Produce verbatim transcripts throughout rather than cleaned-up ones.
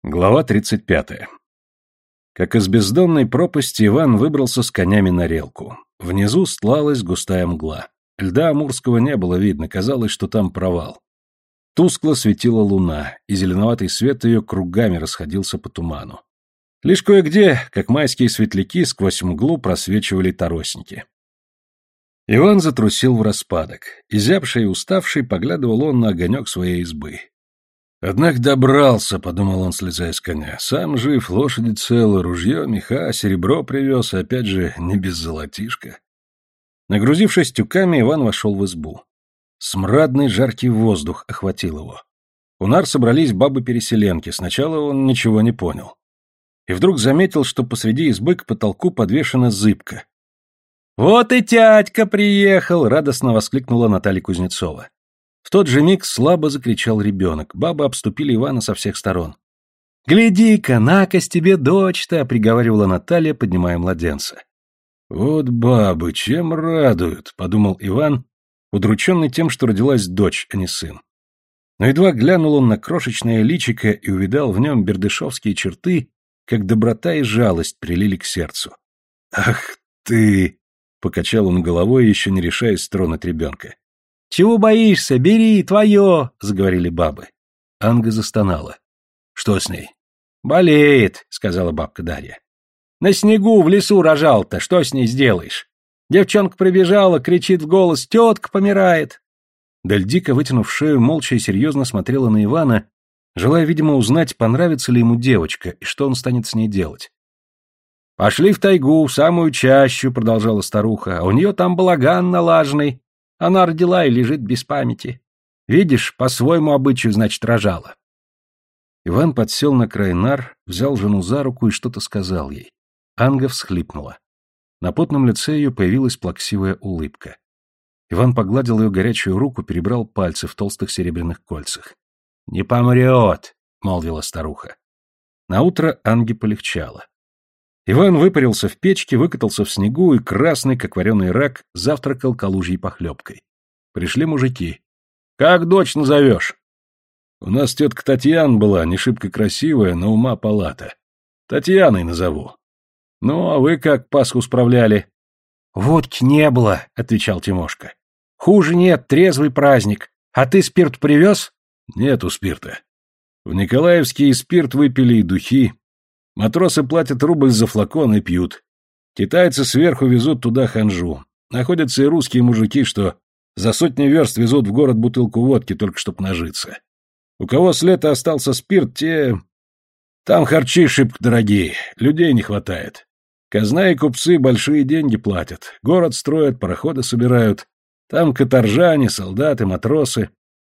Глава тридцать пятая. Как из бездонной пропасти Иван выбрался с конями на релку. Внизу стлалась густая мгла. Льда Амурского не было видно, казалось, что там провал. Тускло светила луна, и зеленоватый свет ее кругами расходился по туману. Лишь кое-где, как майские светляки, сквозь мглу просвечивали торосинки. Иван затрусил враспадок. Изябший и уставший поглядывал он на огонек своей избы. «Однако добрался», — подумал он, слезая с коня. «Сам жив, лошади целы, ружье, меха, серебро привез, и опять же не без золотишка». Нагрузившись тюками, Иван вошел в избу. Смрадный жаркий воздух охватил его. У нар собрались бабы-переселенки, сначала он ничего не понял. И вдруг заметил, что посреди избы к потолку подвешена зыбка. «Вот и тядька приехал!» — радостно воскликнула Наталья Кузнецова. В тот же миг слабо закричал ребенок. Бабы обступили Ивана со всех сторон. «Гляди-ка, накось тебе дочь-то!» — приговаривала Наталья, поднимая младенца. «Вот бабы, чем радуют!» — подумал Иван, удрученный тем, что родилась дочь, а не сын. Но едва глянул он на крошечное личико и увидал в нем бердышевские черты, как доброта и жалость прилили к сердцу. «Ах ты!» — покачал он головой, еще не решаясь тронуть ребенка. «Чего боишься? Бери, твое!» — заговорили бабы. Анга застонала. «Что с ней?» «Болеет», — сказала бабка Дарья. «На снегу в лесу рожал-то, что с ней сделаешь? Девчонка прибежала, кричит в голос: тетка помирает!» Дальдика, вытянув шею, молча и серьезно смотрела на Ивана, желая, видимо, узнать, понравится ли ему девочка и что он станет с ней делать. «Пошли в тайгу, в самую чащу», — продолжала старуха, — «а у нее там балаган налаженный. Она родила и лежит без памяти. Видишь, по-своему обычаю, значит, рожала». Иван подсел на край нар, взял жену за руку и что-то сказал ей. Анга всхлипнула. На потном лице ее появилась плаксивая улыбка. Иван погладил ее горячую руку, перебрал пальцы в толстых серебряных кольцах. «Не помрет», — молвила старуха. Наутро Анге полегчало. Иван выпарился в печке, выкатался в снегу и, красный, как вареный рак, завтракал калужьей похлебкой. Пришли мужики. «Как дочь назовешь?» «У нас тетка Татьяна была, не шибко красивая, но ума палата. Татьяной назову». «Ну, а вы как Пасху справляли?» «Водки не было», — отвечал Тимошка. «Хуже нет, трезвый праздник. А ты спирт привез?» «Нету спирта. В Николаевске и спирт выпили, и духи. Матросы платят рубль за флакон и пьют. Китайцы сверху везут туда ханжу. Находятся и русские мужики, что за сотни верст везут в город бутылку водки, только чтоб нажиться. У кого с лета остался спирт, те... Там харчи шибко дорогие, людей не хватает. Казна и купцы большие деньги платят. Город строят, пароходы собирают. Там каторжане, солдаты, матросы».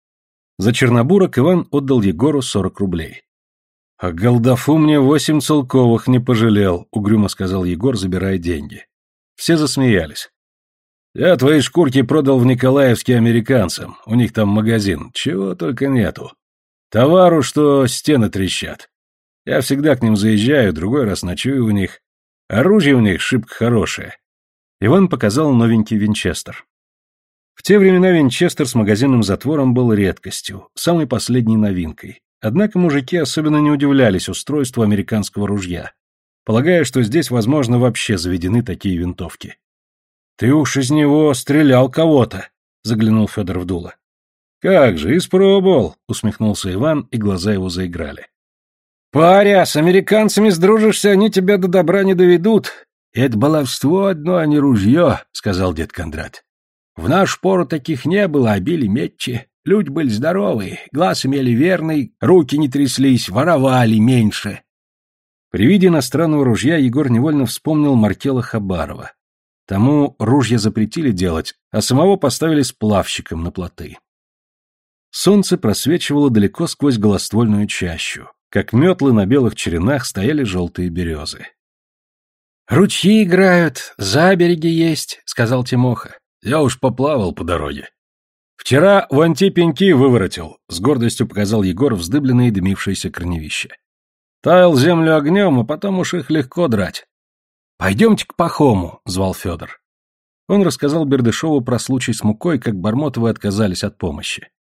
За чернобурок Иван отдал Егору сорок рублей. «А голдафу мне восемь целковых не пожалел», — угрюмо сказал Егор, забирая деньги. Все засмеялись. «Я твои шкурки продал в Николаевске американцам, у них там магазин, чего только нету. Товару, что стены трещат. Я всегда к ним заезжаю, другой раз ночую у них. Оружие у них шибко хорошее». Иван показал новенький винчестер. В те времена винчестер с магазинным затвором был редкостью, самой последней новинкой. Однако мужики особенно не удивлялись устройству американского ружья, полагая, что здесь, возможно, вообще заведены такие винтовки. «Ты уж из него стрелял кого-то», — заглянул Федор в дуло. «Как же, испробовал», — усмехнулся Иван, и глаза его заиграли. «Паря, с американцами сдружишься, они тебя до добра не доведут. Это баловство одно, а не ружье», — сказал дед Кондрат. «В нашу пору таких не было, а били метчи. Люди были здоровые, глаз имели верный, руки не тряслись, воровали меньше». При виде иностранного ружья Егор невольно вспомнил Маркела Хабарова. Тому ружья запретили делать, а самого поставили сплавщиком на плоты. Солнце просвечивало далеко сквозь голоствольную чащу. Как метлы на белых черенах стояли желтые березы. «Ручьи играют, забереги есть», — сказал Тимоха. «Я уж поплавал по дороге». «Вчера вон те пеньки выворотил», — с гордостью показал Егор вздыбленные дымившиеся корневища. «Таял землю огнем, а потом уж их легко драть». «Пойдемте к Пахому», — звал Федор. Он рассказал Бердышеву про случай с мукой, как Бармотовы отказались от помощи.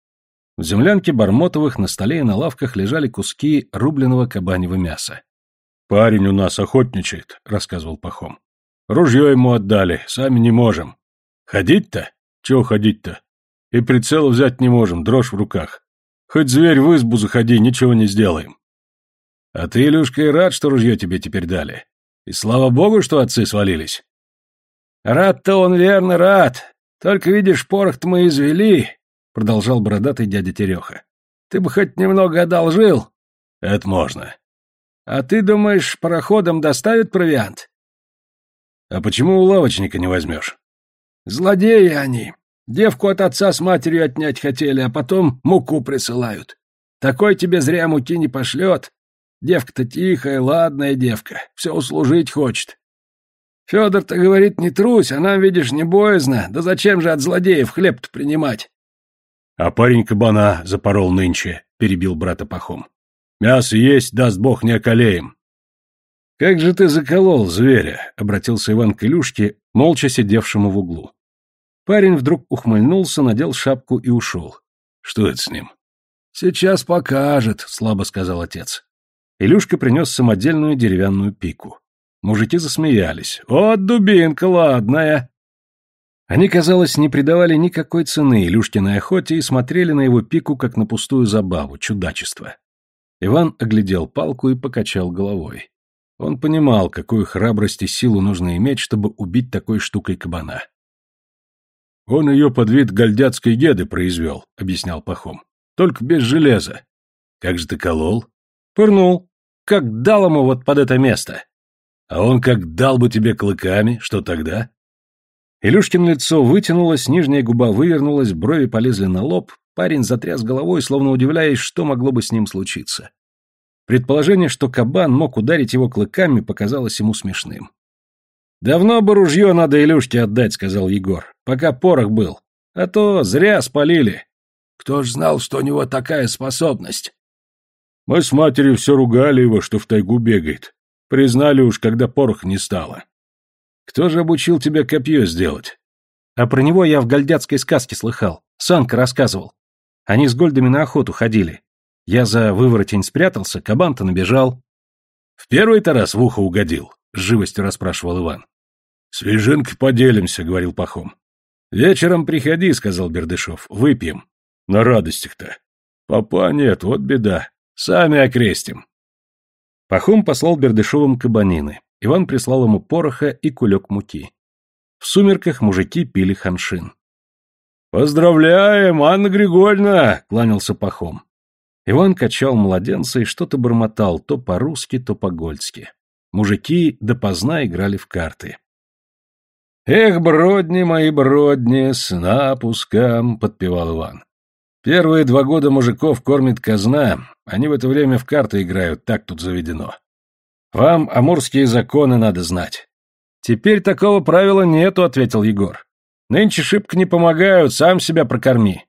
В землянке Бармотовых на столе и на лавках лежали куски рубленого кабаньего мяса. «Парень у нас охотничает», — рассказывал Пахом. «Ружье ему отдали, сами не можем. Ходить-то? Чего ходить-то? И прицел взять не можем, дрожь в руках. Хоть зверь в избу заходи, ничего не сделаем». «А ты, Илюшка, и рад, что ружье тебе теперь дали. И слава богу, что отцы свалились». «Рад-то он, верно, рад. Только, видишь, порох-то мы извели», — продолжал бородатый дядя Тереха. «Ты бы хоть немного одолжил». «Это можно». «А ты думаешь, пароходом доставят провиант?» «А почему у лавочника не возьмешь?» «Злодеи они. Девку от отца с матерью отнять хотели, а потом муку присылают. Такой тебе зря муки не пошлет. Девка-то тихая, ладная девка, все услужить хочет. Федор-то говорит, не трусь, а нам, видишь, не боязно. Да зачем же от злодеев хлеб-то принимать?» «А парень кабана запорол нынче», — перебил брата Пахом. «Мясо есть, даст бог, не околеем». «Как же ты заколол зверя?» — обратился Иван к Илюшке, молча сидевшему в углу. Парень вдруг ухмыльнулся, надел шапку и ушел. «Что это с ним?» «Сейчас покажет», — слабо сказал отец. Илюшка принес самодельную деревянную пику. Мужики засмеялись. «Вот дубинка ладная!» Они, казалось, не придавали никакой цены Илюшкиной охоте и смотрели на его пику, как на пустую забаву, чудачество. Иван оглядел палку и покачал головой. Он понимал, какую храбрость и силу нужно иметь, чтобы убить такой штукой кабана. «Он ее под вид гольдяцкой геды произвел», — объяснял Пахом. «Только без железа». «Как же ты колол?» «Пырнул. Как дал ему вот под это место». «А он как дал бы тебе клыками, что тогда?» Илюшкино лицо вытянулось, нижняя губа вывернулась, брови полезли на лоб, парень затряс головой, словно удивляясь, что могло бы с ним случиться. Предположение, что кабан мог ударить его клыками, показалось ему смешным. «Давно бы ружье надо Илюшке отдать», — сказал Егор, — «пока порох был. А то зря спалили». «Кто ж знал, что у него такая способность?» «Мы с матерью все ругали его, что в тайгу бегает. Признали уж, когда порох не стало». «Кто же обучил тебя копье сделать?» «А про него я в гольдяцкой сказке слыхал. Санка рассказывал. Они с гольдами на охоту ходили. Я за выворотень спрятался, кабан-то набежал». «В первый-то раз в ухо угодил?» — с живостью расспрашивал Иван. «Свежинкой поделимся», — говорил Пахом. «Вечером приходи», — сказал Бердышев, — «выпьем». «На радостях-то». «Папа нет, вот беда. Сами окрестим». Пахом послал Бердышевым кабанины. Иван прислал ему пороха и кулек муки. В сумерках мужики пили ханшин. «Поздравляем, Анна Григорьевна!» — кланялся Пахом. Иван качал младенца и что-то бормотал то по-русски, то по-гольски. Мужики допоздна играли в карты. «Эх, бродни мои бродни, сна пускам», — подпевал Иван. «Первые два года мужиков кормит казна, они в это время в карты играют, так тут заведено. Вам амурские законы надо знать». «Теперь такого правила нету», — ответил Егор. «Нынче шибко не помогают, сам себя прокорми».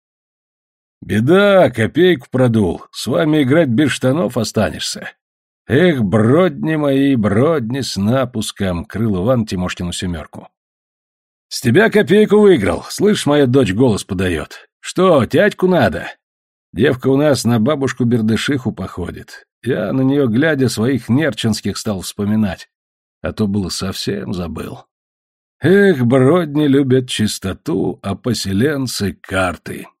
«Беда, копейку продул, с вами играть без штанов останешься. Эх, бродни мои, бродни, сна пускам», — крыл Иван Тимошкину семерку. «С тебя копейку выиграл, слышь, моя дочь голос подает. Что, тятьку надо? Девка у нас на бабушку Бердышиху походит. Я на нее, глядя, своих нерчинских стал вспоминать, а то было совсем забыл. Эх, бродни любят чистоту, а поселенцы — карты».